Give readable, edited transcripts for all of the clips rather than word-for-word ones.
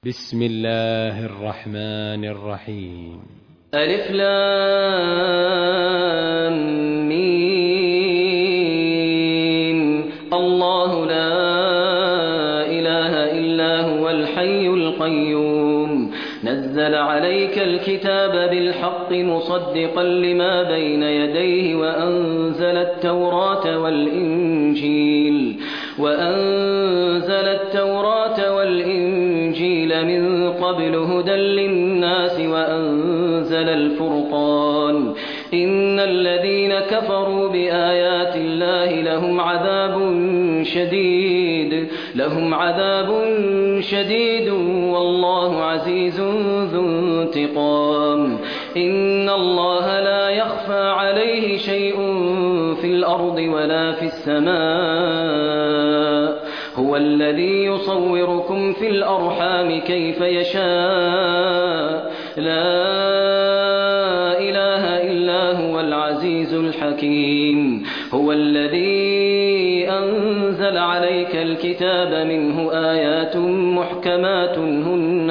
بسم الله الرحمن الرحيم. ألف لام ميم. الله لا إله إلا هو الحي القيوم نزل عليك الكتاب بالحق مصدقا لما بين يديه وأنزل التوراة والإنجيل من قبل هدى للناس وأنزل الفرقان إن الذين كفروا بآيات الله لهم عذاب شديد والله عزيز ذو انتقام. إن الله لا يخفى عليه شيء في الأرض ولا في السماء هو الذي يصوركم في الأرحام كيف يشاء لا إله إلا هو العزيز الحكيم. هو الذي أنزل عليك الكتاب منه آيات محكمات هن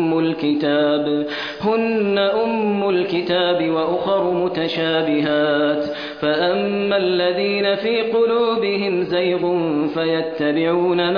أم الكتاب وأخر متشابهات فأما الذين في قلوبهم زيغ فيتبعون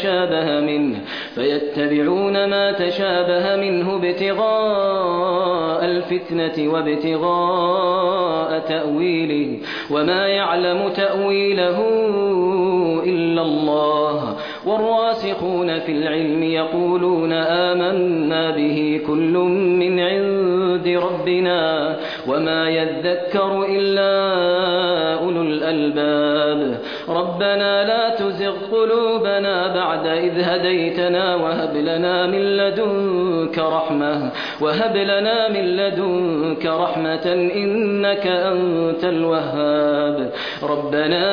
ما تشابه منه ابتغاء الفتنة وابتغاء تأويله وما يعلم تأويله إلا الله والراسخون في العلم يقولون آمنا به كل من عند ربنا وما يذكر إلا أولو الألباب. ربنا لا تزغ قلوبنا بعد إذ هديتنا وهب لنا من لدنك رحمة إنك أنت الوهاب. ربنا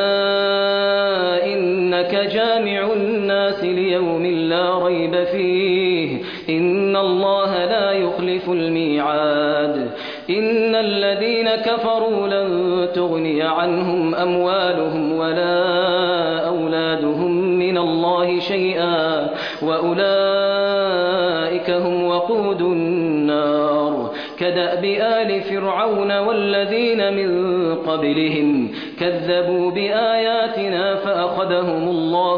إنك جامع الناس ليوم لا ريب فيه إن الله لا يخلف الميعاد. إن الذين كفروا لن تغني عنهم أموالهم ولا أولادهم من الله شيئا وأولئك هم وقود النار. كدأب آل فرعون والذين من قبلهم كذبوا بآياتنا فأخذهم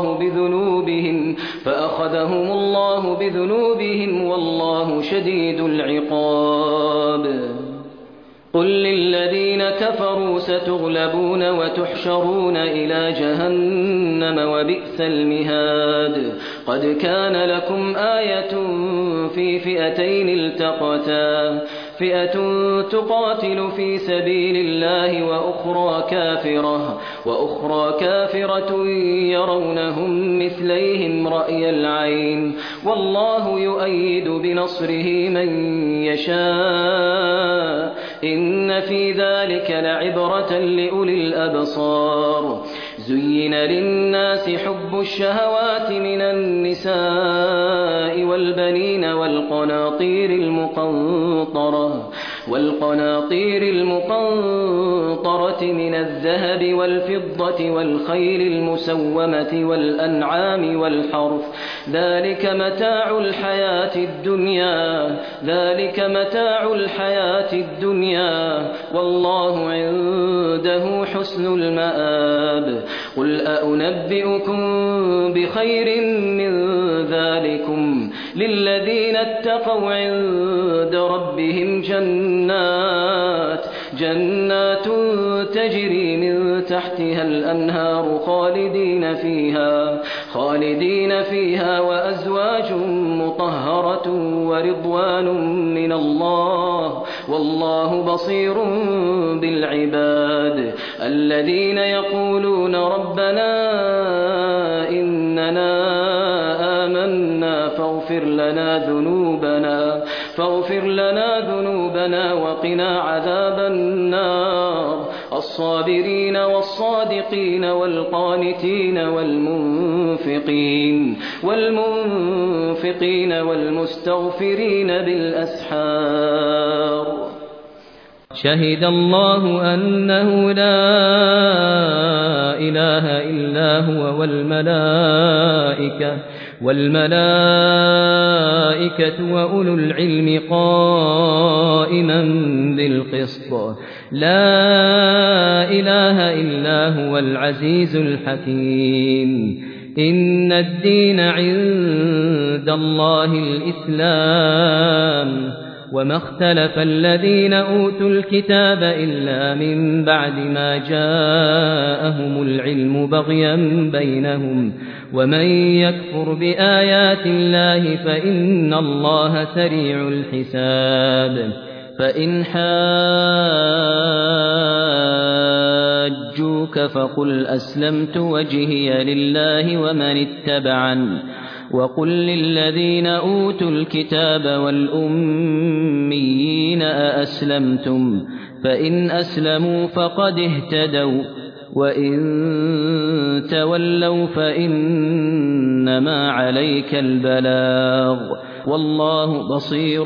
الله بذنوبهم والله شديد العقاب. قل للذين كفروا ستغلبون وتحشرون إلى جهنم وبئس المهاد. قد كان لكم آية في فئتين التقتا فئة تقاتل في سبيل الله وأخرى كافرة يرونهم مثليهم رأي العين والله يؤيد بنصره من يشاء إن في ذلك لعبرة لأولي الأبصار. زين للناس حب الشهوات من النساء والبنين والقناطير المقنطرة من الذهب والفضة والخيل المسومة والأنعام والحرث ذلك متاع الحياة الدنيا والله عنده حسن المآب. قل أنبئكم بخير من ذلكم للذين اتقوا عند ربهم جنات تجري من تحتها الأنهار خالدين فيها وأزواج مطهرة ورضوان من الله والله بصير بالعباد. الذين يقولون ربنا إننا آمنا فاغفر لنا ذنوبنا وقنا عذاب النار. الصابرين والصادقين والقانتين والمنفقين والمستغفرين بالأسحار. شهد الله أنه لا إله إلا هو والملائكة والملائكة وأولو العلم قائما بالقسط لا إله إلا هو العزيز الحكيم إن الدين عند الله الإسلام وما اختلف الذين أوتوا الكتاب إلا من بعد ما جاءهم العلم بغيا بينهم ومن يكفر بآيات الله فإن الله سريع الحساب فإن حاجوك فقل أسلمت وجهي لله ومن اتبعن وقل للذين أوتوا الكتاب والأميين أأسلمتم فإن أسلموا فقد اهتدوا وإن تولوا فإنما عليك البلاغ والله بصير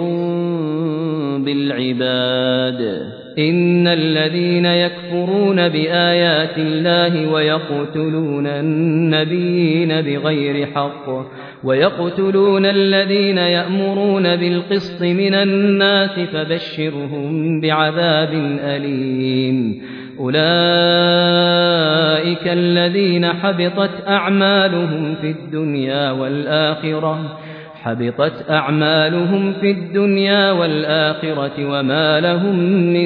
بالعباد إن الذين يكفرون بآيات الله ويقتلون النبيين بغير حق ويقتلون الذين يأمرون بالقسط من الناس فبشرهم بعذاب أليم أولئك الذين حبطت أعمالهم في الدنيا والآخرة وما لهم من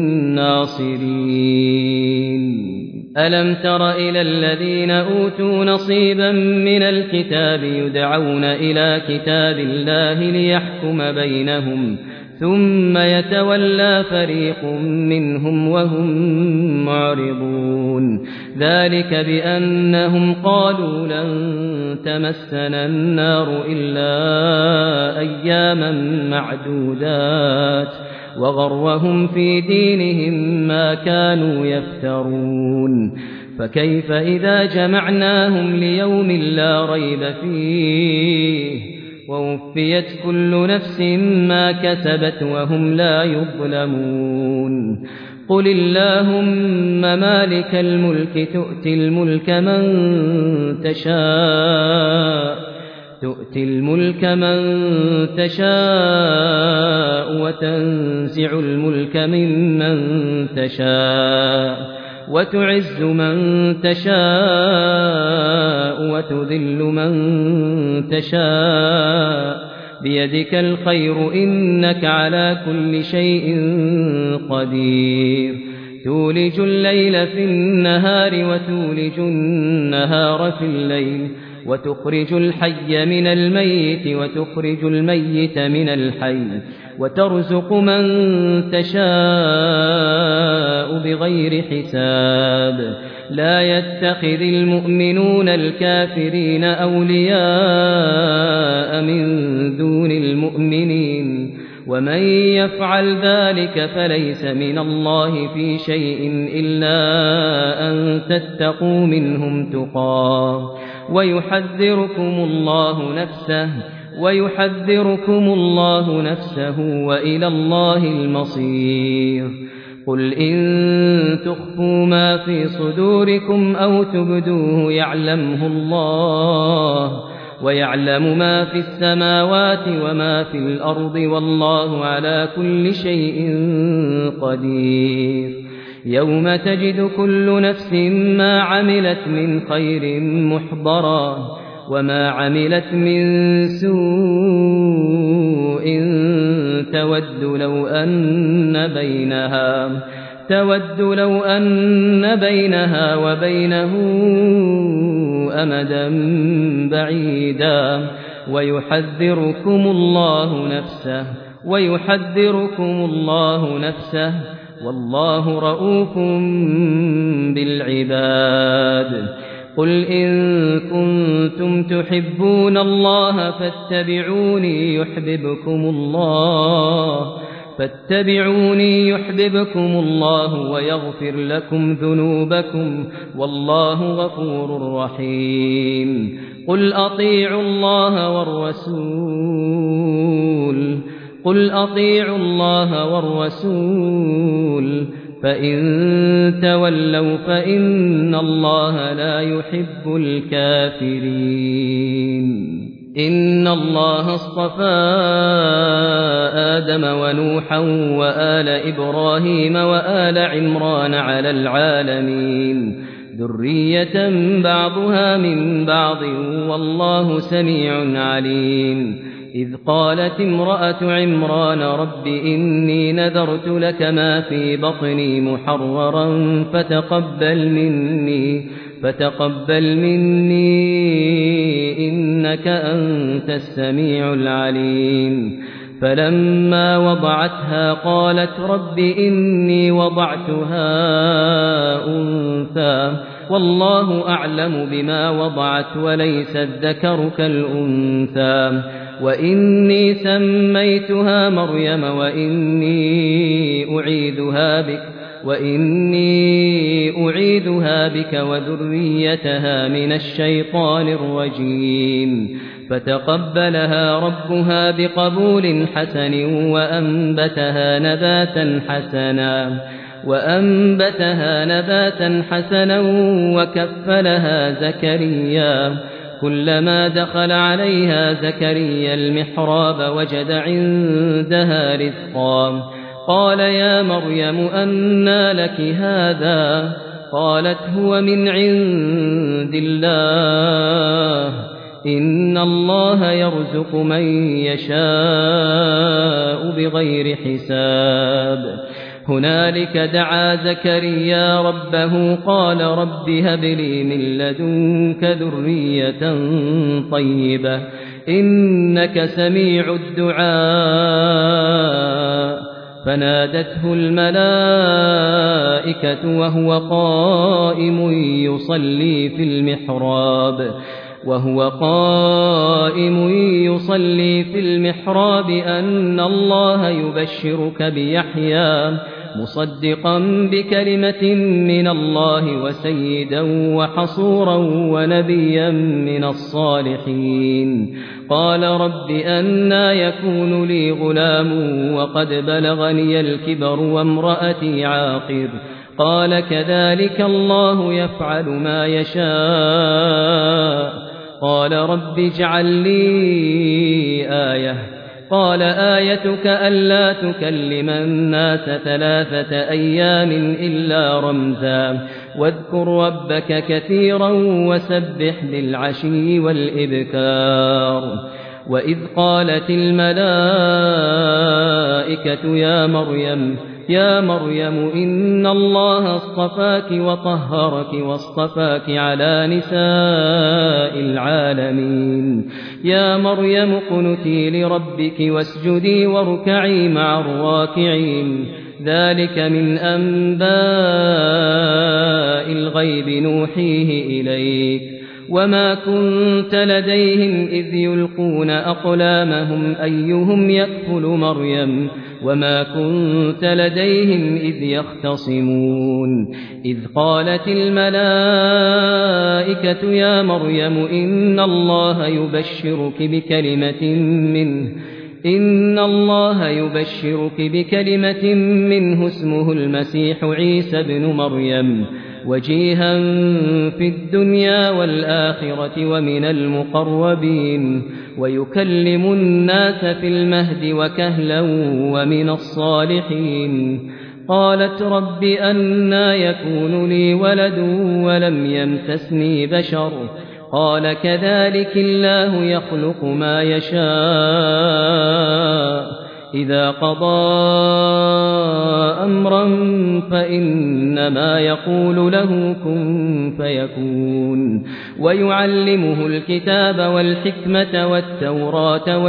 ناصرين ألم تر إلى الذين أوتوا نصيبا من الكتاب يدعون إلى كتاب الله ليحكم بينهم ثم يتولى فريق منهم وهم معرضون ذلك بأنهم قالوا لن تمسنا النار إلا أياما معدودات وغرهم في دينهم ما كانوا يفترون فكيف إذا جمعناهم ليوم لا ريب فيه ووفيت كل نفس ما كسبت وهم لا يظلمون قل اللهم مالك الملك تؤتي الملك من تشاء وتنزع الملك ممن تشاء وتعز من تشاء وتذل من تشاء بيدك الخير إنك على كل شيء قدير تولج الليل في النهار وتولج النهار في الليل وتخرج الحي من الميت وتخرج الميت من الحي وترزق من تشاء بغير حساب لا يتخذ المؤمنون الكافرين أولياء من دون المؤمنين ومن يفعل ذلك فليس من الله في شيء إلا أن تتقوا منهم تقاه ويحذركم الله نفسه وإلى الله المصير قل إن تخفوا ما في صدوركم أو تبدوه يعلمه الله ويعلم ما في السماوات وما في الأرض والله على كل شيء قدير يوم تجد كل نفس ما عملت من خير محضرا وما عملت من سوء تود لو أن بينها وبينه أمدا بعيدا ويحذركم الله نفسه والله رؤوف بالعباد قل إن كنتم تحبون الله فاتبعوني يحببكم الله ويغفر لكم ذنوبكم والله غفور رحيم قل أطيعوا الله والرسول فإن تولوا فإن الله لا يحب الكافرين إن الله اصطفى آدم ونوحا وآل إبراهيم وآل عمران على العالمين ذرية بعضها من بعض والله سميع عليم إذ قالت امرأة عمران رب إني نذرت لك ما في بطني محررا فتقبل مني إنك أنت السميع العليم فلما وضعتها قالت رب إني وضعتها أنثى والله أعلم بما وضعت وليس الذكر كالأنثى وإني سميتها مريم وإني أعيذها بك وذريتها من الشيطان الرجيم فتقبلها ربها بقبول حسن وأنبتها نباتا حسنا وكفلها زكريا كلما دخل عليها زكريا المحراب وجد عندها رزقا قال يا مريم أنى لك هذا قالت هو من عند الله إن الله يرزق من يشاء بغير حساب هنالك دعا زكريا ربه قال رب هب لي من لدنك ذرية طيبة إنك سميع الدعاء فنادته الملائكة وهو قائم يصلي في المحراب أن الله يبشرك بيحيى مصدقا بكلمة من الله وسيدا وحصورا ونبيا من الصالحين قال رب أنى يكون لي غلام وقد بلغني الكبر وامرأتي عاقر قال كذلك الله يفعل ما يشاء قال رب اجعل لي آية قال آيتك ألا تكلم الناس 3 أيام إلا رمزا واذكر ربك كثيرا وسبح بالعشي والإبكار وإذ قالت الملائكة يا مريم إن الله اصطفاك وطهرك واصطفاك على نساء العالمين يا مريم اقنتي لربك واسجدي واركعي مع الراكعين ذلك من أنباء الغيب نوحيه إليك وما كنت لديهم إذ يلقون أقلامهم أيهم يكفل مريم وما كنت لديهم إذ يختصمون إذ قالت الملائكة يا مريم إن الله يبشرك بكلمة منه اسمه المسيح عيسى بن مريم وجيها في الدنيا والآخرة ومن المقربين ويكلم الناس في المهد وكهلا ومن الصالحين قالت رب أنى يكون لي ولد ولم يمسسني بشر قال كذلك الله يخلق ما يشاء إذا قضى أمرا فإنما يقول له كن فيكون ويعلمه الكتاب والحكمة والتوراة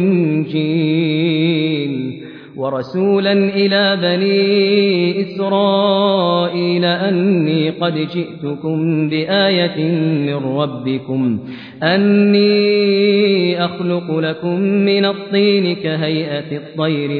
والإنجيل ورسولا إلى بني إسرائيل أني قد جئتكم بآية من ربكم أني أخلق لكم من الطين كهيئة الطير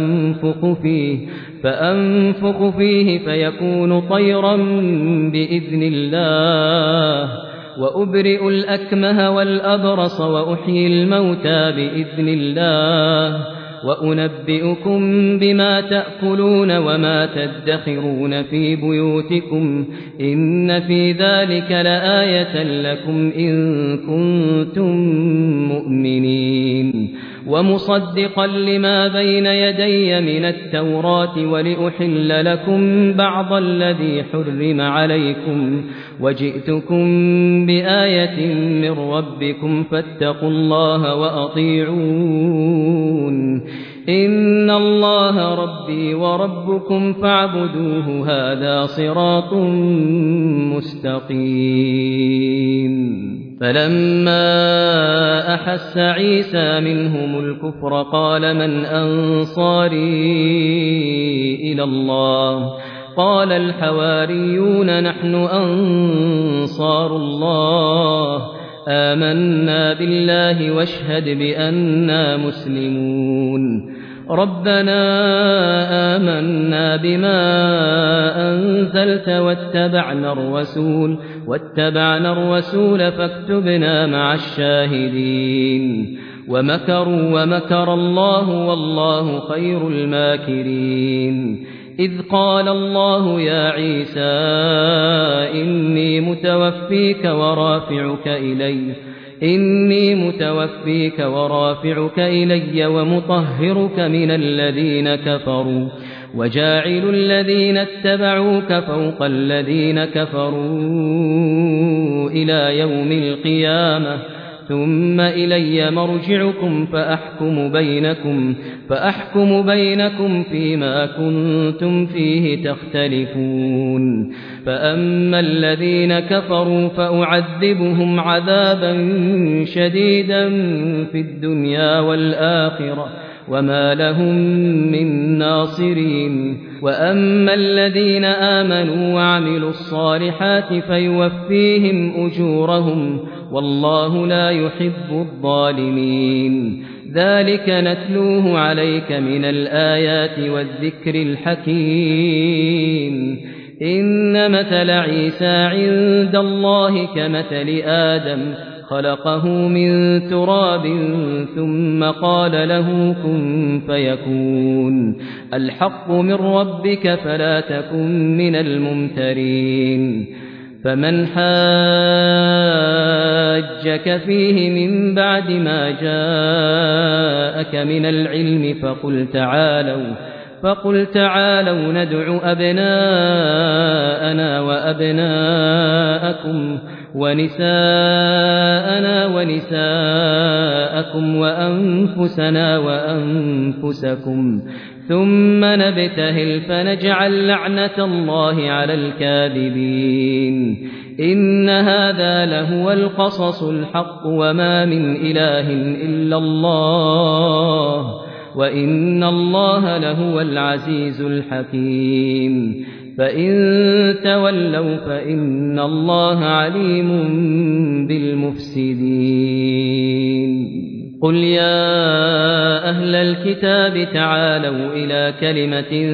فأنفخ فيه فيكون طيرا بإذن الله وأبرئ الأكمه والأبرص وأحيي الموتى بإذن الله وأنبئكم بما تأكلون وما تدخرون في بيوتكم إن في ذلك لآية لكم إن كنتم مؤمنين ومصدقا لما بين يدي من التوراة ولأحل لكم بعض الذي حرم عليكم وجئتكم بآية من ربكم فاتقوا الله وأطيعون إن الله ربي وربكم فاعبدوه هذا صراط مستقيم فلما أحس عيسى منهم الكفر قال من أنصاري إلى الله قال الحواريون نحن أنصار الله آمنا بالله واشهد بأننا مسلمون ربنا آمنا بما أنزلت واتبعنا الرسول فاكتبنا مع الشاهدين ومكروا ومكر الله والله خير الماكرين إذ قال الله يا عيسى إني متوفيك ورافعك إلي ومطهرك من الذين كفروا وجاعل الذين اتبعوك فوق الذين كفروا إلى يوم القيامة ثم إلي مرجعكم فأحكم بينكم فيما كنتم فيه تختلفون فأما الذين كفروا فأعذبهم عذابا شديدا في الدنيا والآخرة وما لهم من ناصرين وأما الذين آمنوا وعملوا الصالحات فيوفيهم أجورهم والله لا يحب الظالمين ذلك نتلوه عليك من الآيات والذكر الحكيم إن مثل عيسى عند الله كمثل آدم خلقه من تراب ثم قال له كن فيكون الحق من ربك فلا تكن من الممترين فمن حاجك فيه من بعد ما جاءك من العلم فقل تعالوا ندع أبناءنا وأبناءكم ونساءنا ونساءكم وأنفسنا وأنفسكم ثم نبتهل فنجعل لعنة الله على الكاذبين إن هذا لهو القصص الحق وما من إله إلا الله وإن الله لهو العزيز الحكيم فإن تولوا فإن الله عليم بالمفسدين قل يا أهل الكتاب تعالوا إلى كلمة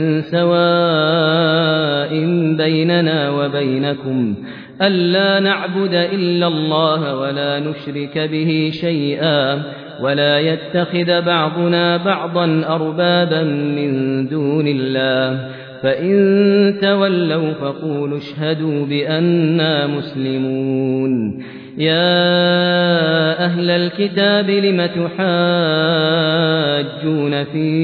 سواء بيننا وبينكم ألا نعبد إلا الله ولا نشرك به شيئا ولا يتخذ بعضنا بعضا أربابا من دون الله فإن تولوا فقولوا اشهدوا بأننا مسلمون يا أهل الكتاب لم تحاجون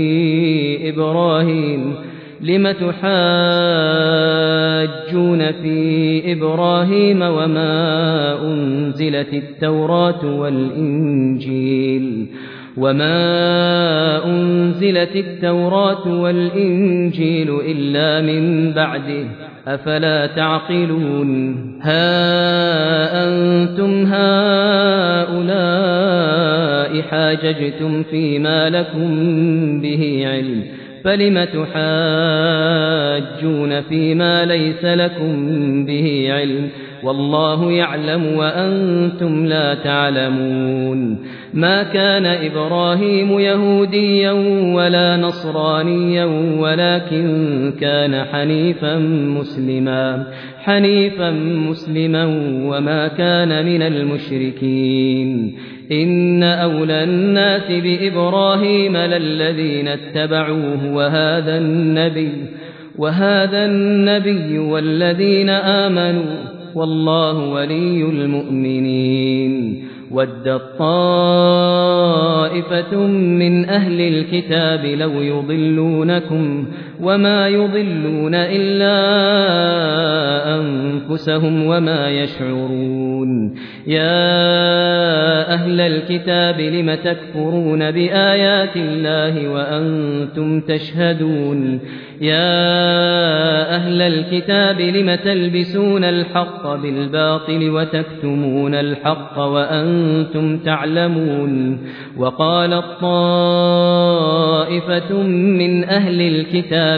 في إبراهيم وما أنزلت التوراة والإنجيل إلا من بعده أفلا تعقلون ها أنتم هؤلاء حاججتم فيما لكم به علم فلم تحاجون فيما ليس لكم به علم والله يعلم وأنتم لا تعلمون ما كان إبراهيم يهوديا ولا نصرانيا ولكن كان حنيفا مسلما وما كان من المشركين إن أولى الناس بإبراهيم للذين اتبعوه وهذا النبي والذين آمنوا والله ولي المؤمنين ودت طائفة من أهل الكتاب لو يضلونكم وما يضلون إلا أنفسهم وما يشعرون يا أهل الكتاب لم تكفرون بآيات الله وأنتم تشهدون يا أهل الكتاب لم تلبسون الحق بالباطل وتكتمون الحق وأنتم تعلمون وقالت طائفة من أهل الكتاب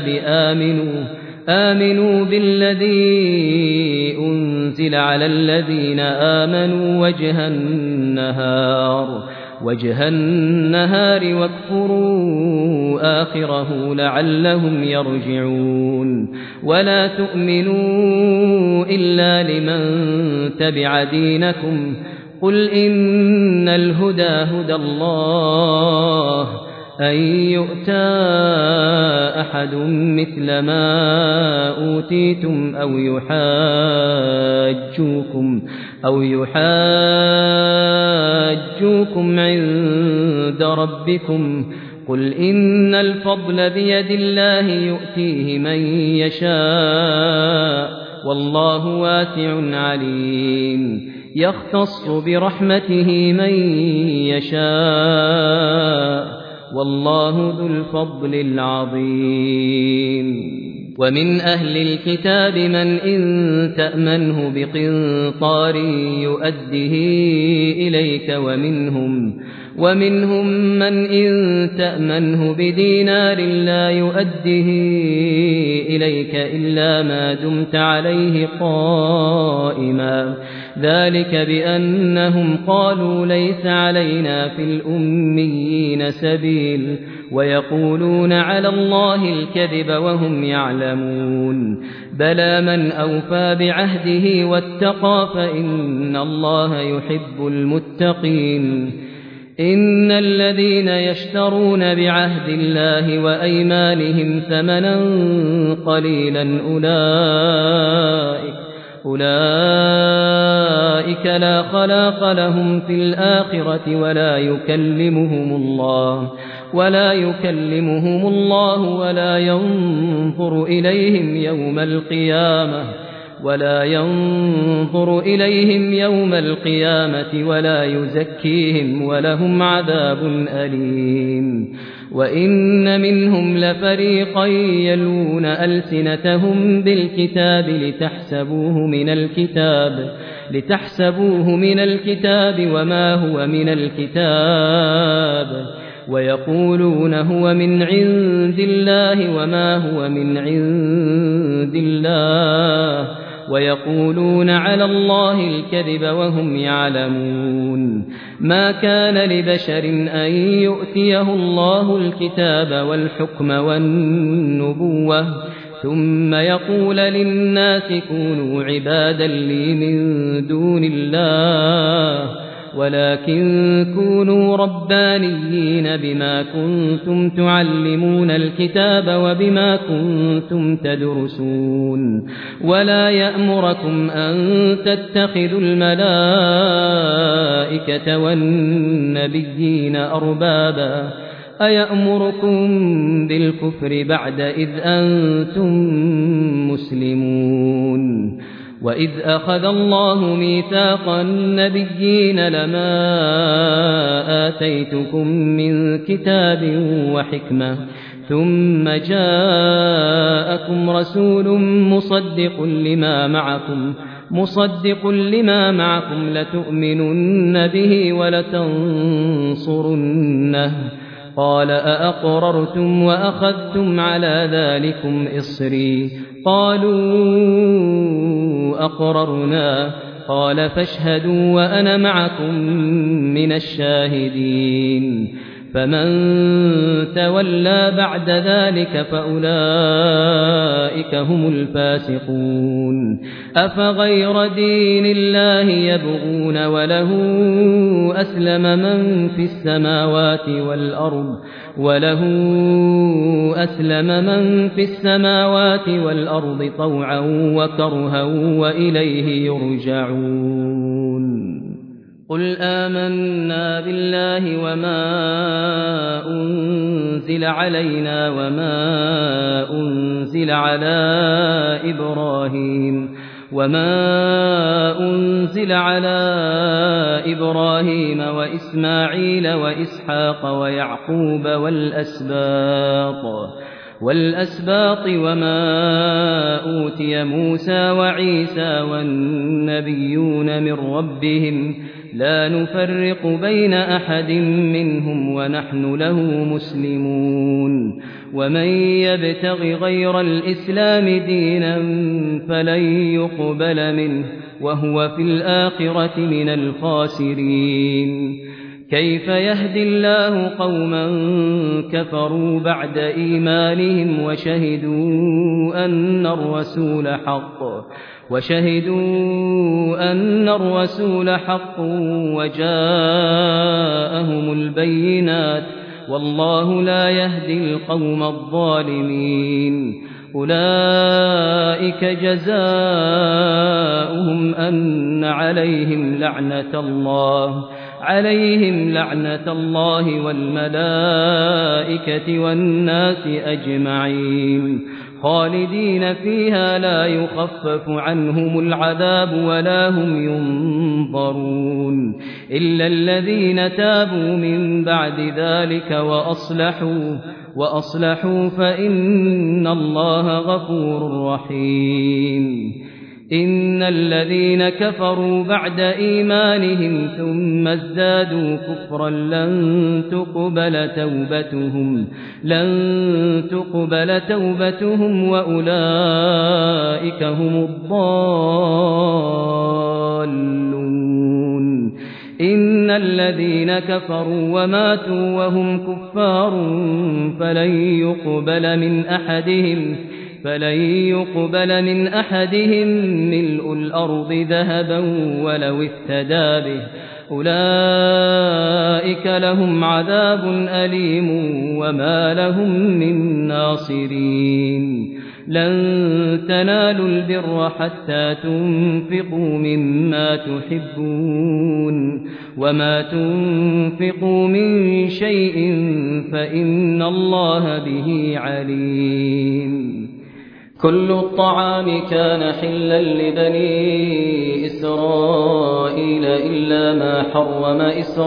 آمنوا بالذي أنزل على الذين آمنوا وجه النهار واكفروا آخره لعلهم يرجعون ولا تؤمنوا إلا لمن تبع دينكم قل إن الهدى هدى الله أن يؤتى أحد مثل ما أوتيتم أو يحاجوكم عند ربكم قل إن الفضل بيد الله يؤتيه من يشاء والله واسع عليم يختص برحمته من يشاء والله ذو الفضل العظيم ومن أهل الكتاب من إن تأمنه بقنطار يؤده إليك ومنهم من إن تأمنه بدينار لا يؤده إليك إلا ما دمت عليه قائما ذلك بأنهم قالوا ليس علينا في الأميين سبيل ويقولون على الله الكذب وهم يعلمون بلى من أوفى بعهده واتقى فإن الله يحب المتقين إن الذين يشترون بعهد الله وأيمانهم ثمنا قليلا أولئك لا خلاق لهم في الآخرة ولا يكلمهم الله ولا ينظر إليهم يوم القيامة ولا يزكيهم ولهم عذاب أليم وإن منهم لفريقا يلون ألسنتهم بالكتاب لتحسبوه من الكتاب وما هو من الكتاب ويقولون هو من عند الله وما هو من عند الله ويقولون على الله الكذب وهم يعلمون ما كان لبشر أن يؤتيه الله الكتاب والحكم والنبوة ثم يقول للناس كونوا عبادا لي من دون الله ولكن كونوا ربانيين بما كنتم تعلمون الكتاب وبما كنتم تدرسون ولا يأمركم أن تتخذوا الملائكة والنبيين أربابا أيأمركم بالكفر بعد إذ أنتم مسلمون وإذ أخذ الله ميثاق النبيين لما آتيتكم من كتاب وحكمة ثم جاءكم رسول مصدق لما معكم لتؤمنن به ولتنصرنه قال أأقررتم وأخذتم على ذلكم إصري قالوا أقررنا قال فاشهدوا وأنا معكم من الشاهدين فمن تولى بعد ذلك فأولئك هم الفاسقون أفغير دين الله يبغون وله أسلم من في السماوات والأرض طوعا وكرها وإليه يرجعون قل آمنا بالله وما أنزل علينا وما أنزل على إبراهيم وإسماعيل وإسحاق ويعقوب والأسباط وما أوتي موسى وعيسى والنبيون من ربهم لا نفرق بين أحد منهم ونحن له مسلمون ومن يبتغ غير الإسلام دينا فلن يقبل منه وهو في الآخرة من الخاسرين كيف يهدي الله قوما كفروا بعد إيمانهم وشهدوا أن الرسول حق وجاءهم البينات والله لا يهدي القوم الظالمين أولئك جزاؤهم أن عليهم لعنة الله والملائكة والناس أجمعين خالدين فيها لا يخفف عنهم العذاب ولا هم ينظرون إلا الذين تابوا من بعد ذلك وأصلحوا فإن الله غفور رحيم إن الذين كفروا بعد إيمانهم ثم ازدادوا كفرا لن تقبل توبتهم وأولئك هم الضالون إن الذين كفروا وماتوا وهم كفار فلن يقبل من أحدهم ملء الأرض ذهبا ولو افتدى به أولئك لهم عذاب أليم وما لهم من ناصرين لن تنالوا البر حتى تنفقوا مما تحبون وما تنفقوا من شيء فإن الله به عليم كل الطعام كان حلا لبني إسرائيل إلا ما حرم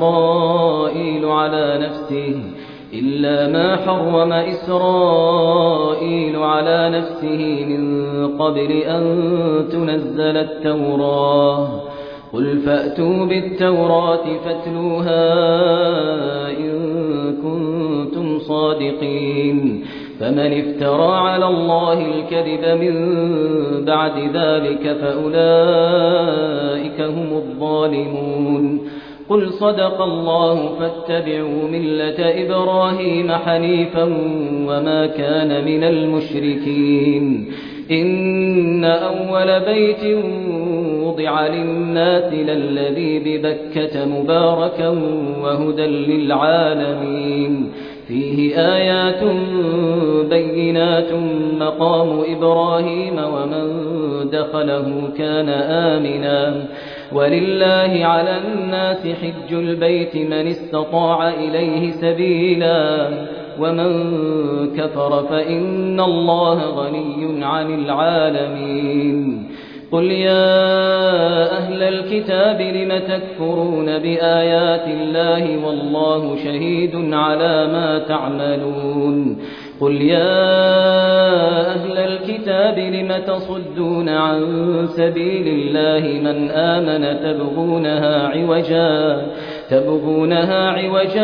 إسرائيل على نفسه من قبل أن تنزل التوراة قل فأتوا بالتوراة فاتلوها إن كنتم صادقين فمن افترى على الله الكذب من بعد ذلك فأولئك هم الظالمون قل صدق الله فاتبعوا ملة إبراهيم حنيفا وما كان من المشركين إن أول بيت وضع للناس للذي ببكة مباركا وهدى للعالمين فيه آيات بينات مقام إبراهيم ومن دخله كان آمنا ولله على الناس حج البيت من استطاع إليه سبيلا ومن كفر فإن الله غني عن العالمين قل يا أهل الكتاب لم تكفرون بآيات الله والله شهيد على ما تعملون قل يا أهل الكتاب لم تصدون عن سبيل الله من آمن تبغونها عوجا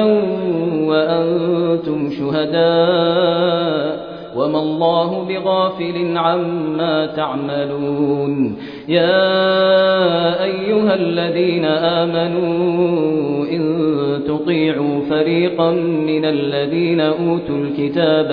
وأنتم شهداء وما الله بغافل عما تعملون يا أيها الذين آمنوا إن تطيعوا فريقا من الذين أوتوا الكتاب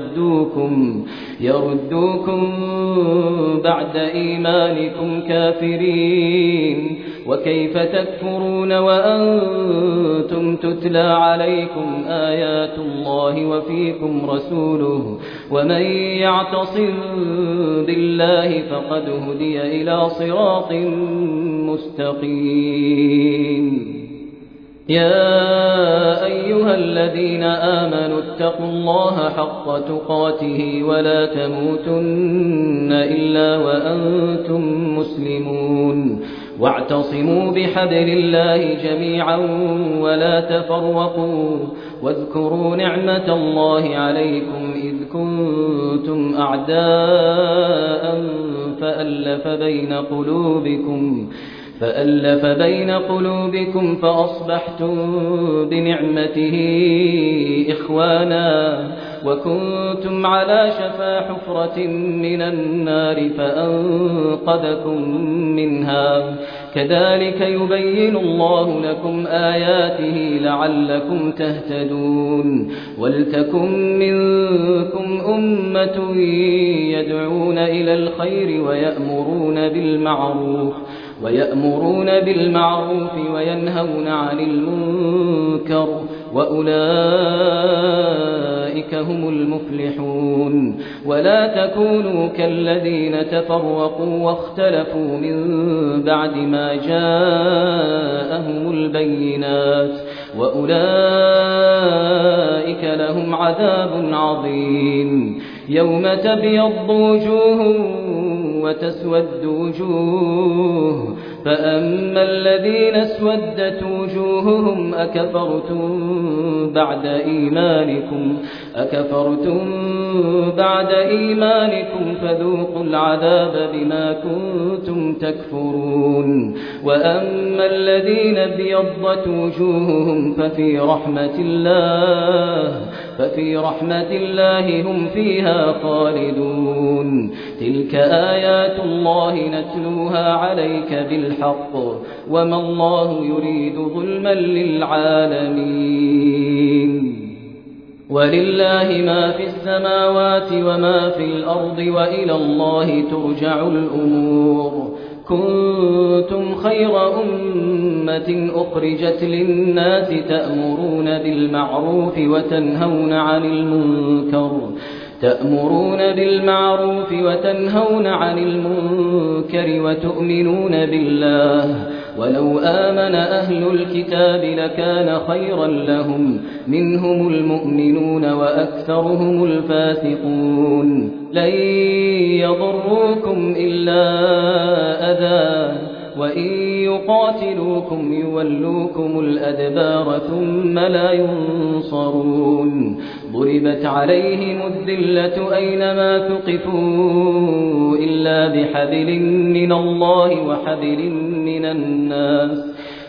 يردوكم بعد إيمانكم كافرين. وكيف تكفرون وأنتم تتلى عليكم آيات الله وفيكم رسوله ومن يعتصم بالله فقد هدي إلى صراط مستقيم. يا أيها الذين آمنوا اتقوا الله حق تقاته ولا تموتن إلا وأنتم مسلمون. واعتصموا بحبل الله جميعا ولا تفرقوا. واذكروا نعمة الله عليكم إذ كنتم أعداء فألف بين قلوبكم فأصبحتم بنعمته إخوانا وكنتم على شفا حفرة من النار فأنقذكم منها. كذلك يبين الله لكم آياته لعلكم تهتدون. ولتكن منكم أمة يدعون إلى الخير ويأمرون بالمعروف وينهون عن المنكر وأولئك هم المفلحون. ولا تكونوا كالذين تفرقوا واختلفوا من بعد ما جاءهم البينات وأولئك لهم عذاب عظيم. يوم تبيض وجوه وتسود وجوه فأما الذين اسودت وجوههم أكفرتم بعد إيمانكم فذوقوا العذاب بما كنتم تكفرون. وأما الذين ابيضت وجوههم ففي رحمة الله هم فيها خالدون. تلك آيات الله نتلوها عليك بالحق وما الله يريد ظلما للعالمين. ولله ما في السماوات وما في الأرض وإلى الله ترجع الأمور. كنتم خير أمة أخرجت للناس تأمرون بالمعروف وتنهون عن المنكر وتؤمنون بالله. ولو آمن أهل الكتاب لكان خيرا لهم منهم المؤمنون وأكثرهم الفاسقون. لن يضروكم إلا أذى وإن يقاتلوكم يولوكم الأدبار ثم لا ينصرون. ضربت عليهم الذلة أينما ثقفوا إلا بحبل من الله وحبل من الناس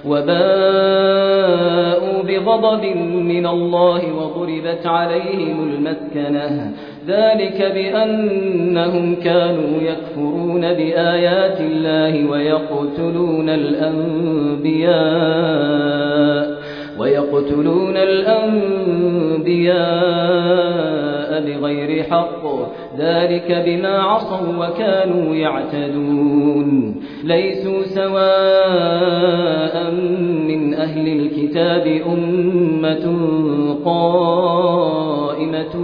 وباءوا بغضب من الله وضربت عليهم المسكنة. ذلك بأنهم كانوا يكفرون بآيات الله ويقتلون الأنبياء بغير حق. ذلك بما عصوا وكانوا يعتدون. ليسوا سواء من أهل الكتاب أمة قائمة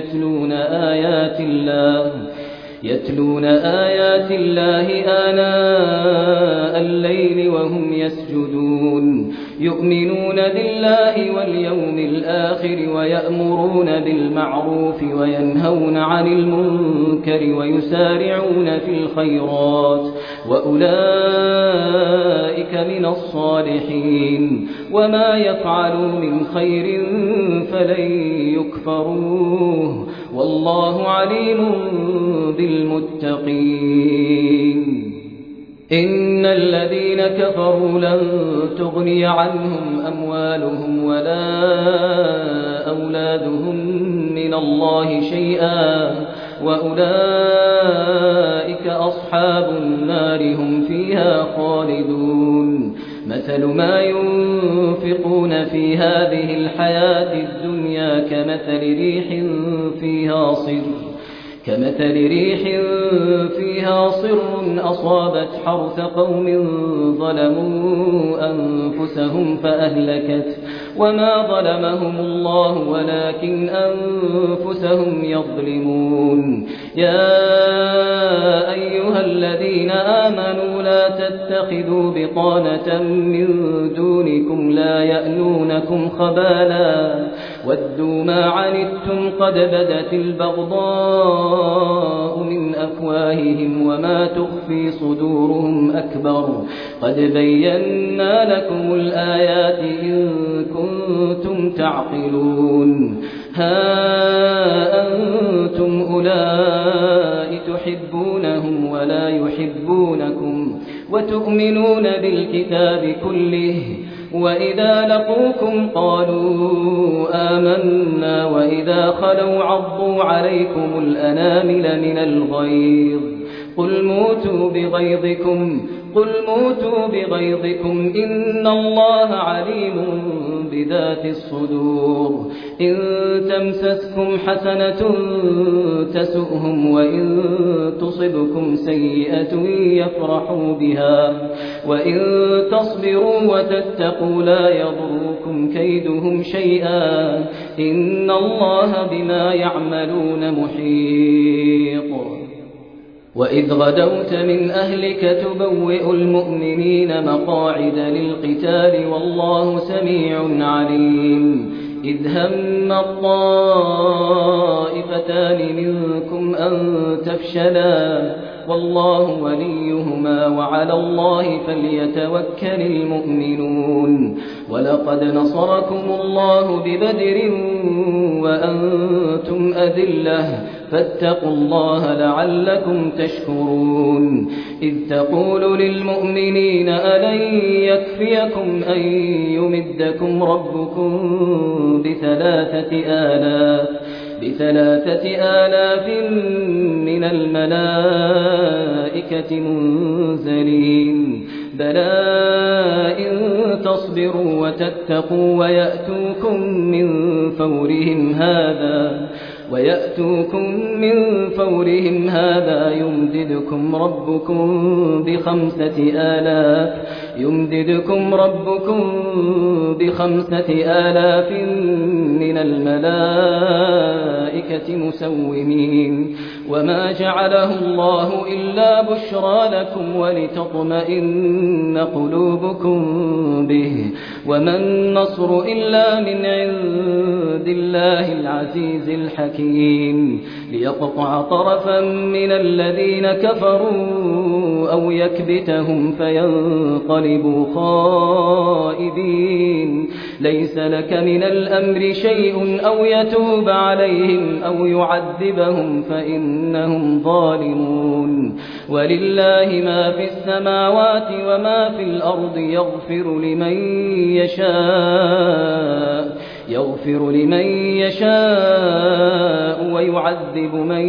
يتلون آيات الله آناء الليل وهم يسجدون. يؤمنون بالله واليوم الآخر ويأمرون بالمعروف وينهون عن المنكر ويسارعون في الخيرات وأولئك من الصالحين. وما يفعلوا من خير فلن يكفروه والله عليم بالمتقين. إن الذين كفروا لن تغني عنهم أموالهم ولا أولادهم من الله شيئا وأولئك أصحاب النار هم فيها خالدون. مثل ما ينفقون ينفقون في هذه الحياة الدنيا كمثل ريح فيها صر أصابت حرث قوم ظلموا أنفسهم فأهلكت وما ظلمهم الله ولكن أنفسهم يظلمون يا أيها الذين آمنوا لا تتخذوا بطانة من دونكم لا يألونكم خبالا ودوا ما عنتم قد بدت البغضاء من أفواههم وما تخفي صدورهم أكبر قد بينا لكم الآيات إن كنتم تعقلون ها أنتم أولئك تحبونهم ولا يحبونكم وتؤمنون بالكتاب كله وإذا لقوكم قالوا آمنا وإذا خلوا عضوا عليكم الأنامل من الغيظ قل موتوا بغيظكم إن الله عليم بذات الصدور إن تمسسكم حسنة تسؤهم وإن تصبكم سيئة يفرحوا بها وإن تصبروا وتتقوا لا يضركم كيدهم شيئا إن الله بما يعملون محيط وإذ غدوت من أهلك تبوئ المؤمنين مقاعد للقتال والله سميع عليم إذ هم الطائفتان منكم أن تفشلا والله وليهما وعلى الله فليتوكل المؤمنون ولقد نصركم الله ببدر وأنتم أذلة فاتقوا الله لعلكم تشكرون إذ تقول للمؤمنين ألن يكفيكم أن يمدكم ربكم بثلاثة آلاف من الملائكة منزلين بلى إن تصبروا وتتقوا ويأتوكم من فورهم هذا يمددكم ربكم ب5,000 من الملائكة مسومين وما جعله الله إلا بشرى لكم ولتطمئن قلوبكم به وما النصر إلا من عند الله العزيز الحكيم ليقطع طرفا من الذين كفروا أو يكبتهم فينقلبوا خائبين ليس لك من الأمر شيء أو يتوب عليهم أو يعذبهم فإنهم ظالمون ولله ما في السماوات وما في الأرض يغفر لمن يشاء ويعذب من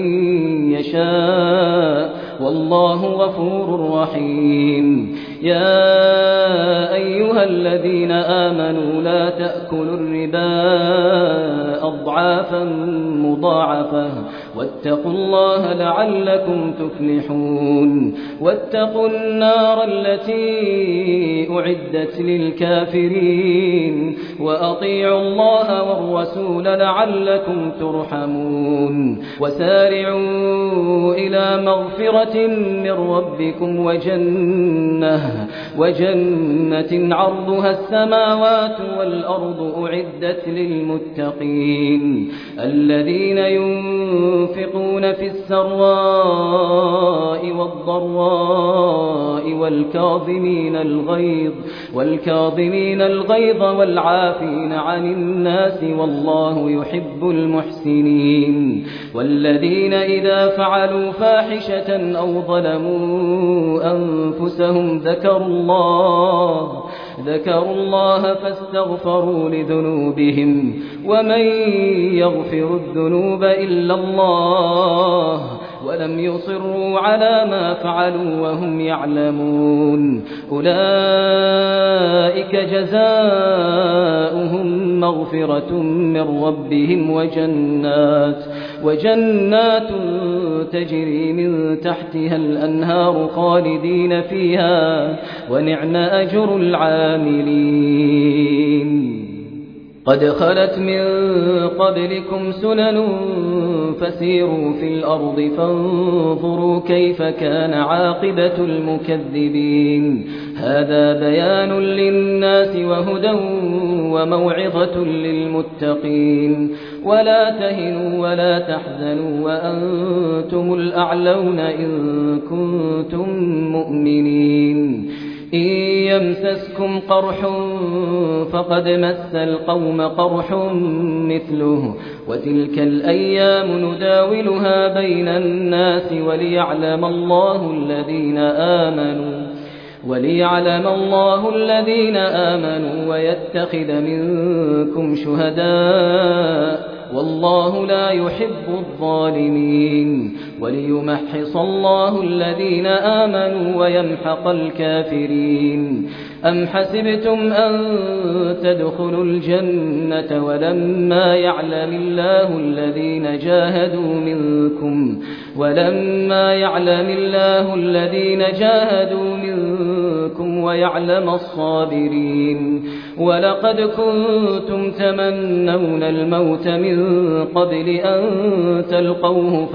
يشاء والله غفور رحيم يا أيها الذين آمنوا لا تأكلوا الربا أضعافا مضاعفة واتقوا الله لعلكم تفلحون واتقوا النار التي أعدت للكافرين وأطيعوا الله والرسول لعلكم ترحمون وسارعوا إلى مغفرة من ربكم وجنة عرضها السماوات والأرض أعدت للمتقين الذين ينفقون في السراء والضراء والكاظمين الغيظ والعافين عن الناس والله يحب المحسنين والذين إذا فعلوا فاحشة أو ظلموا أنفسهم ذكروا الله فاستغفروا لذنوبهم ومن يغفر الذنوب إلا الله ولم يصروا على ما فعلوا وهم يعلمون أولئك جزاؤهم مغفرة من ربهم وجنات تجري من تحتها الأنهار خالدين فيها ونعم أجر العاملين قد خلت من قبلكم سنن فسيروا في الأرض فانظروا كيف كان عاقبة المكذبين هذا بيان للناس وهدى وموعظة للمتقين ولا تهنوا ولا تحزنوا وأنتم الأعلون إن كنتم مؤمنين إن يمسسكم قرح فقد مس القوم قرح مثله وتلك الأيام نداولها بين الناس وليعلم الله الذين آمنوا ويتخذ منكم شهداء والله لا يحب الظالمين وليمحص الله الذين آمنوا ويمحق الكافرين أم حسبتم أن تدخلوا الجنة ولما يعلم الله الذين جاهدوا منكم ويعلم الصابرين ولقد كنتم تمنون الموت من قبل أن تلقوه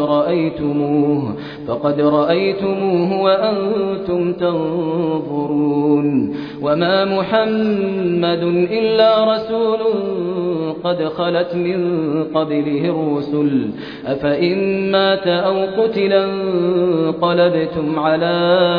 فقد رأيتموه وأنتم تنظرون وما محمد إلا رسول قد خلت من قبله الرسل أفإن مات أو قتلا انقلبتم على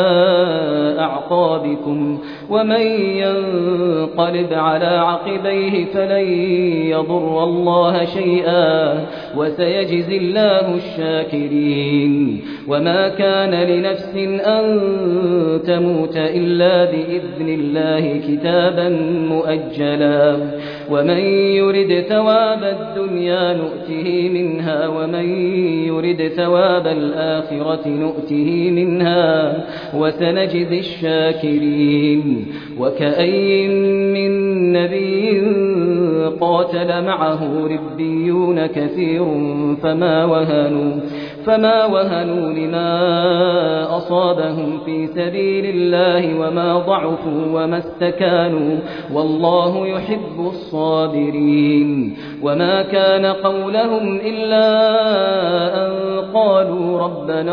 أعقابكم ومن ينقلب على عقبيه فلن يضر الله شيئا وسيجزي الله الشاكرين وما كان لنفس أن تموت إلا بإذن الله كتابا مؤجلا ومن يرد ثواب الدنيا نؤته منها ومن يرد ثواب الآخرة نؤته منها وسنجزي الشاكرين وكأي من نبي قاتل معه ربيون كثير فما وهنوا لما أصابهم في سبيل الله وما ضعفوا وما استكانوا والله يحب الصابرين وما كان قولهم إلا أن قالوا ربنا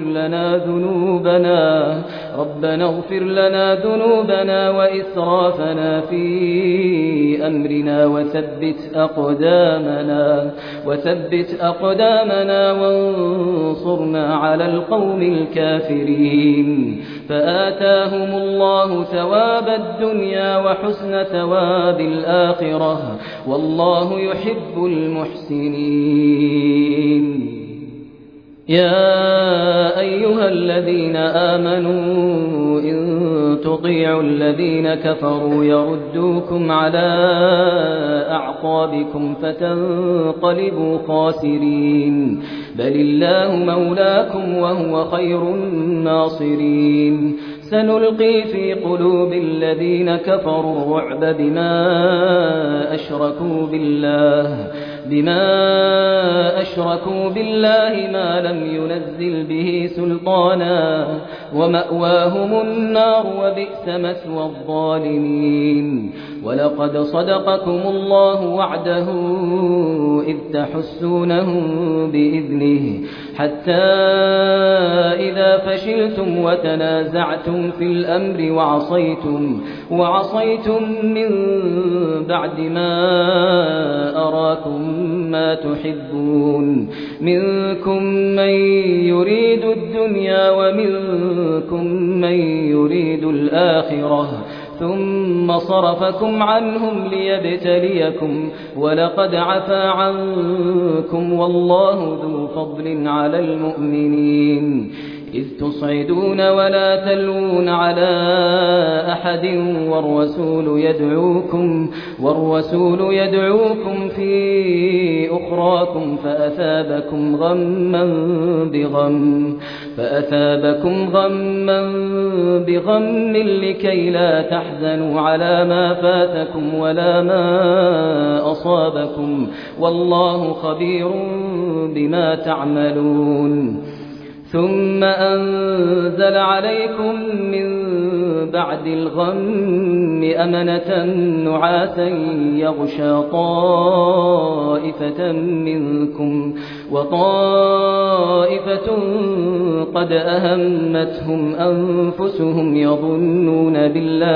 اغفر لنا ذنوبنا وإسرافنا في أمرنا وثبت أقدامنا وانصرنا على القوم الكافرين فآتاهم الله ثواب الدنيا وحسن ثواب الآخرة والله يحب المحسنين يا أيها الذين آمنوا إن تطيعوا الذين كفروا يردوكم على أعقابكم فتنقلبوا خاسرين بل الله مولاكم وهو خير الناصرين سنلقي في قلوب الذين كفروا الرعب بما أشركوا بالله ما لم ينزل به سلطانا ومأواهم النار وبئس مثوى الظالمين ولقد صدقكم الله وعده إذ تحسونهم بإذنه حتى إذا فشلتم وتنازعتم في الأمر وعصيتم من بعد ما أراكم ما تحبون منكم من يريد الدنيا ومنكم من يريد الآخرة ثم صرفكم عنهم ليبتليكم ولقد عفا عنكم والله ذو فضل على المؤمنين إذ تصعدون ولا تلوون على أحد والرسول يدعوكم في أخراكم فأثابكم غما بغم لكي لا تحزنوا على ما فاتكم ولا ما أصابكم والله خبير بما تعملون ثم أنزل عليكم من بعد الغم أمنة نعاسا يغشى طائفة منكم وطائفة قد أهمتهم أنفسهم يظنون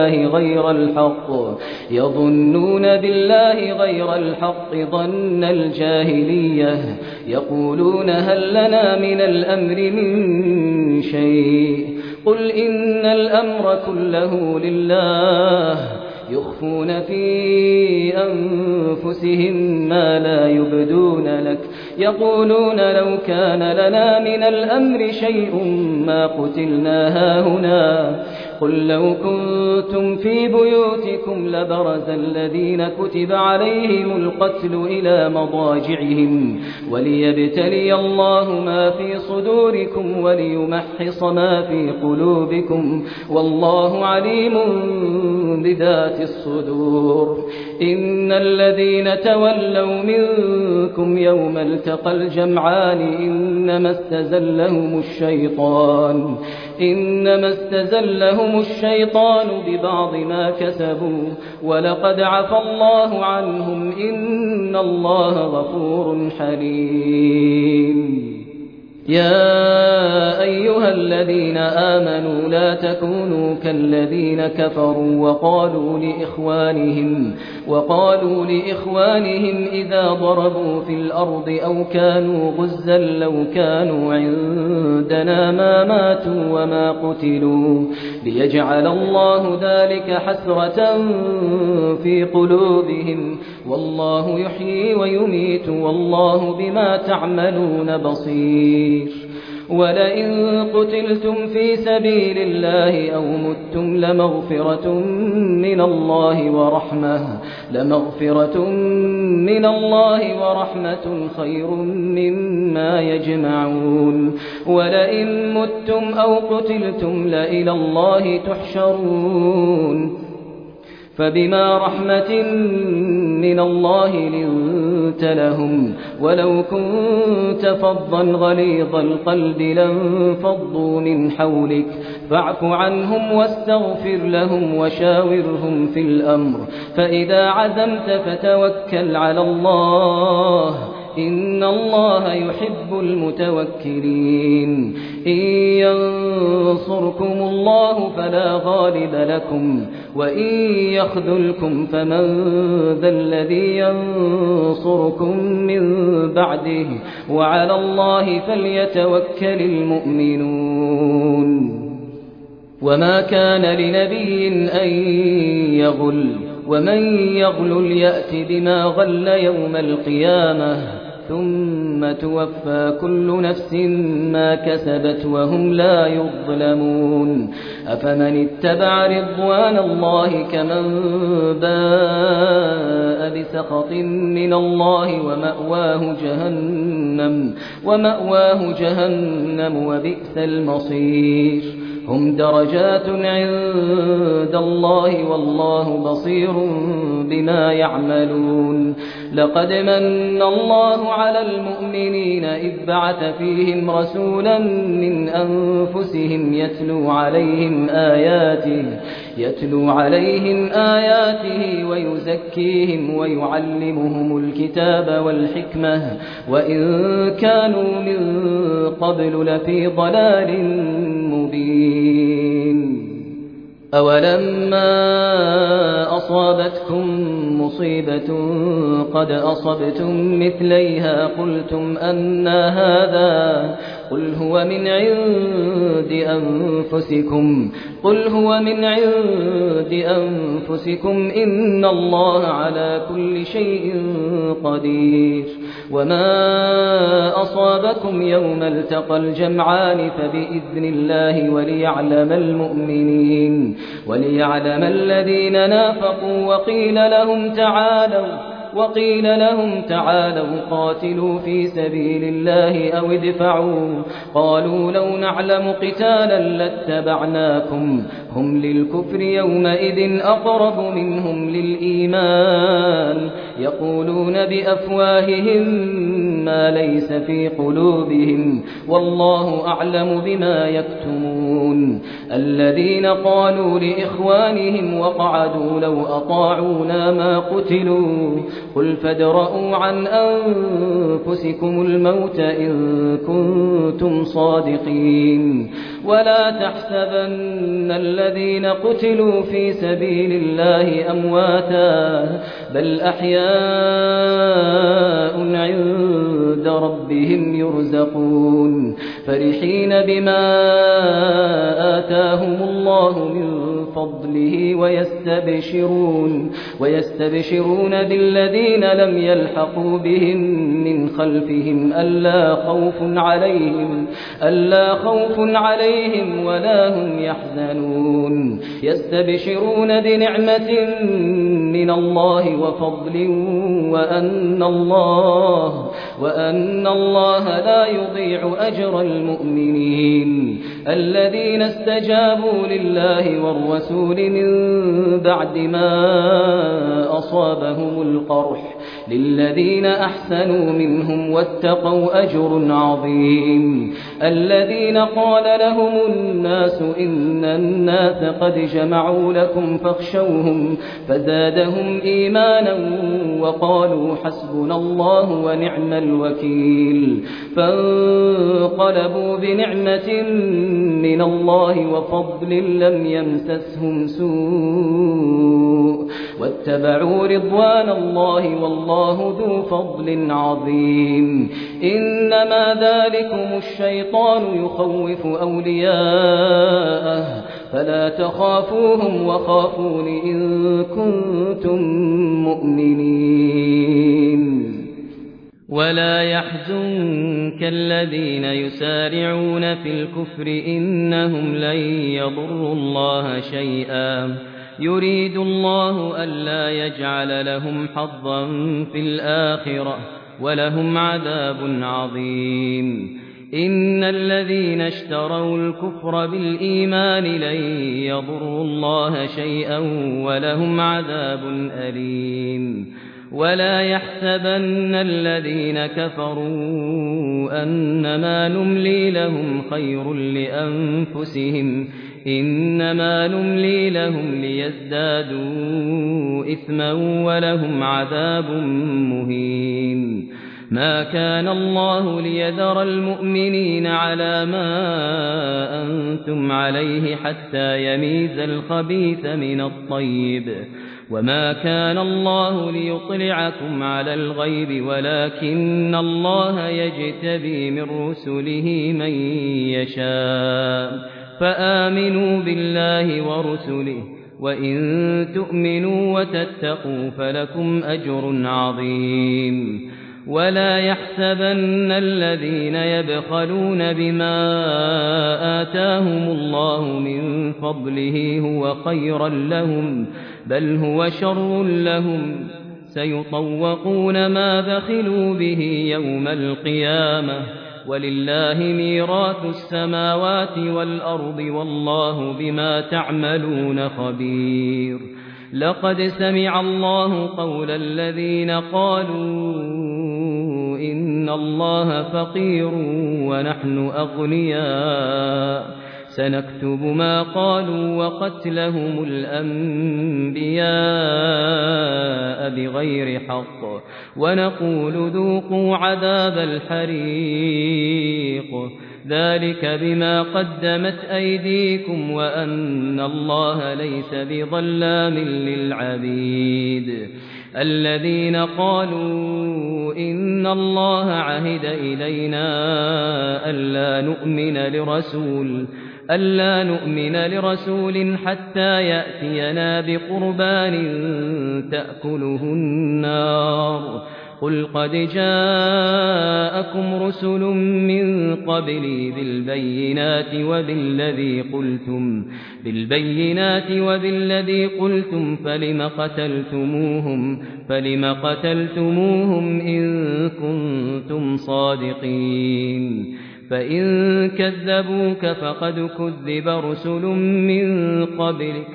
بالله غير الحق ظن الجاهلية يقولون هل لنا من الأمر من شيء قل إن الأمر كله لله يخفون في أنفسهم ما لا يبدون لك يقولون لو كان لنا من الأمر شيء ما قتلنا هاهنا قل لو كنتم في بيوتكم لبرز الذين كتب عليهم القتل إلى مضاجعهم وليبتلي الله ما في صدوركم وليمحص ما في قلوبكم والله عليم بذات الصدور إن الذين تولوا منكم يوم التقى الجمعان إنما استزلهم الشيطان ببعض ما كسبوا ولقد عفى الله عنهم إن الله غفور حليم يا أيها الذين آمنوا لا تكونوا كالذين كفروا وقالوا لإخوانهم إذا ضربوا في الأرض أو كانوا غزا لو كانوا عندنا ما ماتوا وما قتلوا ليجعل الله ذلك حسرة في قلوبهم والله يحيي ويميت والله بما تعملون بصير ولئن قتلتم في سبيل الله أو متم لمغفرة من الله ورحمة خير مما يجمعون ولئن متم أو قتلتم لإلى الله تحشرون فبما رحمة من الله لنت لهم ولو كنت فظا غليظ القلب لانفضوا من حولك فاعف عنهم واستغفر لهم وشاورهم في الأمر فإذا عزمت فتوكل على الله إن الله يحب المتوكلين إن ينصركم الله فلا غالب لكم وإن يخذلكم فمن ذا الذي ينصركم من بعده وعلى الله فليتوكل المؤمنون وما كان لنبي أن يغل ومن يغل يأت بما غل يوم القيامة ثم توفى كل نفس ما كسبت وهم لا يظلمون أفمن اتبع رضوان الله كمن باء بسخط من الله ومأواه جهنم وبئس المصير هم درجات عند الله والله بصير بما يعملون لقد من الله على المؤمنين إذ بعث فيهم رسولا من أنفسهم يتلو عليهم آياته ويزكيهم ويعلمهم الكتاب والحكمة وإن كانوا من قبل لفي ضلال مبين أولما أصابتكم مصيبة قد أصبتم مثليها قلتم أنى هذا قل هو من عند أنفسكم إن الله على كل شيء قدير وما أصابكم يوم التقى الجمعان فبإذن الله وليعلم الذين نافقوا وقيل لهم وقيل لهم تعالوا قاتلوا في سبيل الله أو ادفعوا قالوا لو نعلم قتالا لاتبعناكم هم للكفر يومئذ أقرب منهم للإيمان يقولون بأفواههم ما ليس في قلوبهم والله أعلم بما يكتمون الذين قالوا لإخوانهم وقعدوا لو أطاعونا ما قتلوا قل فادرءوا عن أنفسكم الموت إن كنتم صادقين ولا تحسبن الذين قتلوا في سبيل الله أمواتا بل أحياء عند ربهم يرزقون فرحين بما آتاهم الله من فضله ويستبشرون بالذين لم يلحقوا بهم من خلفهم ألا خوف عليهم ولا هم يحزنون يستبشرون بنعمة من الله وفضل وأن الله لا يضيع أجر المؤمنين الذين استجابوا لله والرسول من بعد ما أصابهم القرح للذين أحسنوا منهم واتقوا أجر عظيم الذين قال لهم الناس إن الناس قد جمعوا لكم فاخشوهم فزادهم إيمانا وقالوا حسبنا الله ونعم الوكيل فانقلبوا بنعمة من الله وفضل لم يمسسهم سوء واتبعوا رضوان الله والله ذو فضل عظيم إنما ذلكم الشيطان يخوف أولياءه فلا تخافوهم وخافون إن كنتم مؤمنين ولا يحزنك الذين يسارعون في الكفر إنهم لن يضروا الله شيئا يريد الله ألا يجعل لهم حظا في الآخرة ولهم عذاب عظيم إن الذين اشتروا الكفر بالإيمان لن يضروا الله شيئا ولهم عذاب أليم ولا يحسبن الذين كفروا أنما نملي لهم خير لأنفسهم إنما نملي لهم ليزدادوا إثما ولهم عذاب مهين ما كان الله ليذر المؤمنين على ما أنتم عليه حتى يميز الخبيث من الطيب وما كان الله ليطلعكم على الغيب ولكن الله يجتبي من رسله من يشاء فآمنوا بالله ورسله وإن تؤمنوا وتتقوا فلكم أجر عظيم ولا يحسبن الذين يبخلون بما آتاهم الله من فضله هو خيرا لهم بل هو شر لهم سيطوقون ما بخلوا به يوم القيامة ولله ميراث السماوات والأرض والله بما تعملون خبير لقد سمع الله قول الذين قالوا إن الله فقير ونحن أغنياء سنكتب ما قالوا وقتلهم الأنبياء بغير حق ونقول ذوقوا عذاب الحريق ذلك بما قدمت أيديكم وأن الله ليس بظلام للعبيد الذين قالوا إن الله عهد إلينا ألا نؤمن لرسول حتى يأتينا بقربان تأكله النار قل قد جاءكم جاءكم رسل من قبلي بالبينات وبالذي قلتم فلم قتلتموهم إن كنتم صادقين فإن كذبوك فقد كذب رسل من قبلك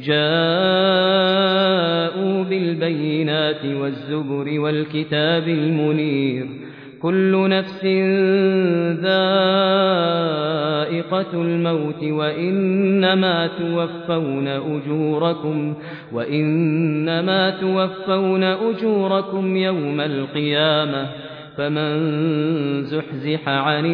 جاءوا بالبينات والزبر والكتاب المنير كل نفس ذائقة الموت وإنما توفون أجوركم يوم القيامة فمن زحزح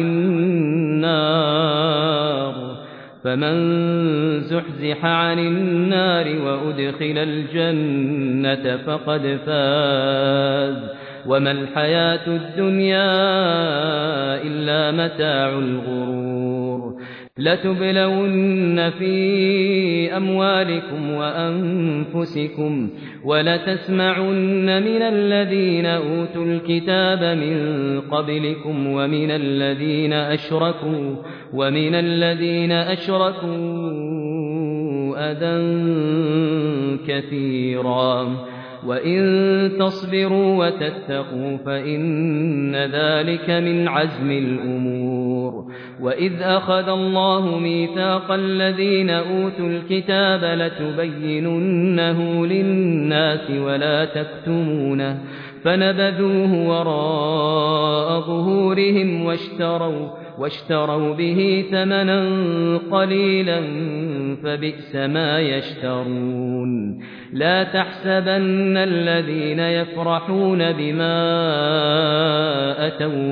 عن النار وأدخل الجنة فقد فاز وما الحياة الدنيا إلا متاع الغرور لتبلون في أموالكم وأنفسكم ولتسمعن من الذين أوتوا الكتاب من قبلكم ومن الذين أشركوا أذى كثيرا وإن تصبروا وتتقوا فإن ذلك من عزم الأمور وإذ أخذ الله ميثاق الذين أوتوا الكتاب لتبيننه للناس ولا تكتمونه فنبذوه وراء ظهورهم واشتروا به ثمنا قليلا فبئس ما يشترون لا تحسبن الذين يفرحون بما أتوا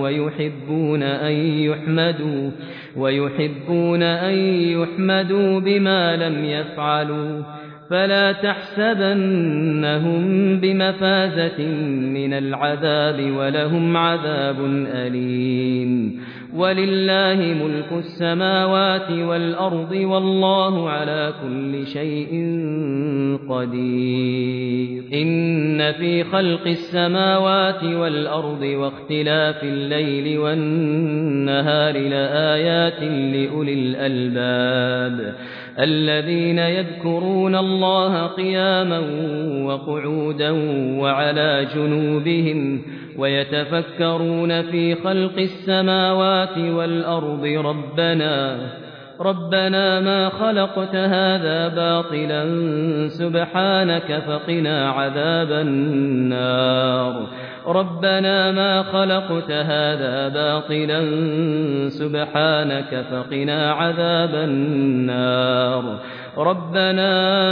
ويحبون أن يحمدوا بما لم يفعلوا فلا تحسبنهم بمفازة من العذاب ولهم عذاب أليم ولله ملك السماوات والأرض والله على كل شيء قدير إن في خلق السماوات والأرض واختلاف الليل والنهار لآيات لأولي الألباب الذين يذكرون الله قياما وقعودا وعلى جنوبهم ويتفكرون في خلق السماوات والأرض ربنا ما خلقت هذا باطلا سبحانك فقنا عذاب النار ربنا ما خلقت هذا باطلا سبحانك فقنا عذاب النار ربنا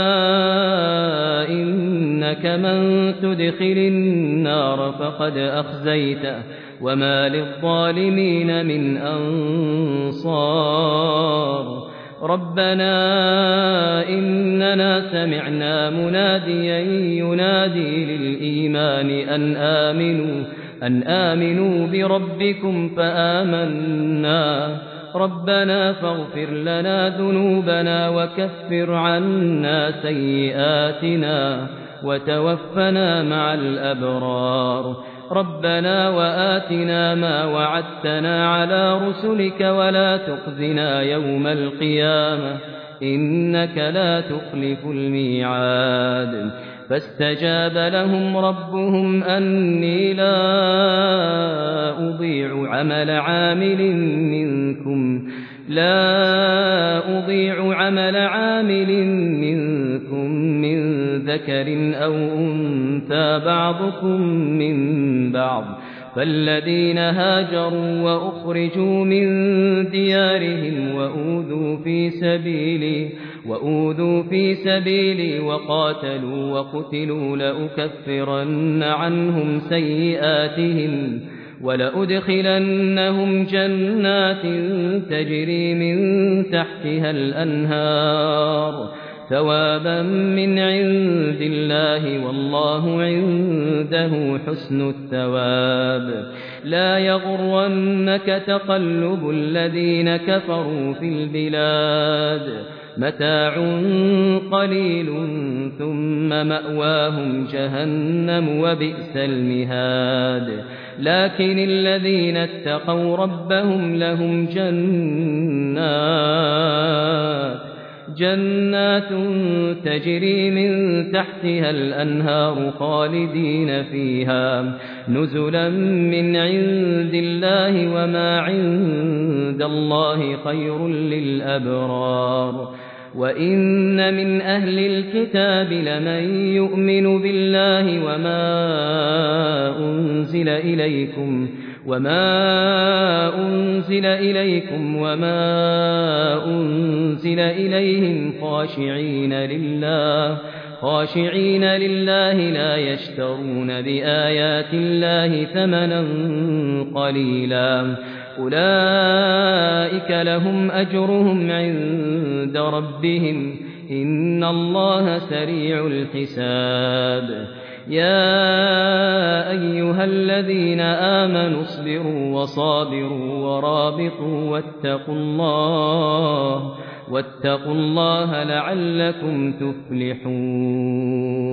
إنك من تدخل النار فقد أخزيته وما للظالمين من أنصار ربنا إننا سمعنا مناديا ينادي للإيمان أن آمنوا بربكم فآمنا ربنا فاغفر لنا ذنوبنا وكفر عنا سيئاتنا وتوفنا مع الأبرار ربنا وآتنا ما وعدتنا على رسلك ولا تخزنا يوم القيامة إنك لا تخلف الميعاد فاستجاب لهم ربهم أني لا أضيع عمل عامل منكم من ذكر أو أنثى بعضكم من بعض فالذين هاجروا وأخرجوا من ديارهم وأوذوا في سبيلي وقاتلوا وقتلوا لأكفرن عنهم سيئاتهم ولأدخلنهم جنات تجري من تحتها الأنهار ثوابا من عند الله والله عنده حسن الثواب لا يغرنك تقلب الذين كفروا في البلاد متاع قليل ثم مأواهم جهنم وبئس المهاد لكن الذين اتقوا ربهم لهم جنات تجري من تحتها الأنهار خالدين فيها نزلا من عند الله وما عند الله خير للأبرار وإن من أهل الكتاب لمن يؤمن بالله وما أنزل إليكم وما أنزل إليهم خاشعين لله لا يشترون بآيات الله ثمنا قليلا أولئك لهم أجرهم عند ربهم إن الله سريع الحساب يا أيها الذين آمنوا اصبروا وصابروا ورابطوا واتقوا الله لعلكم تفلحون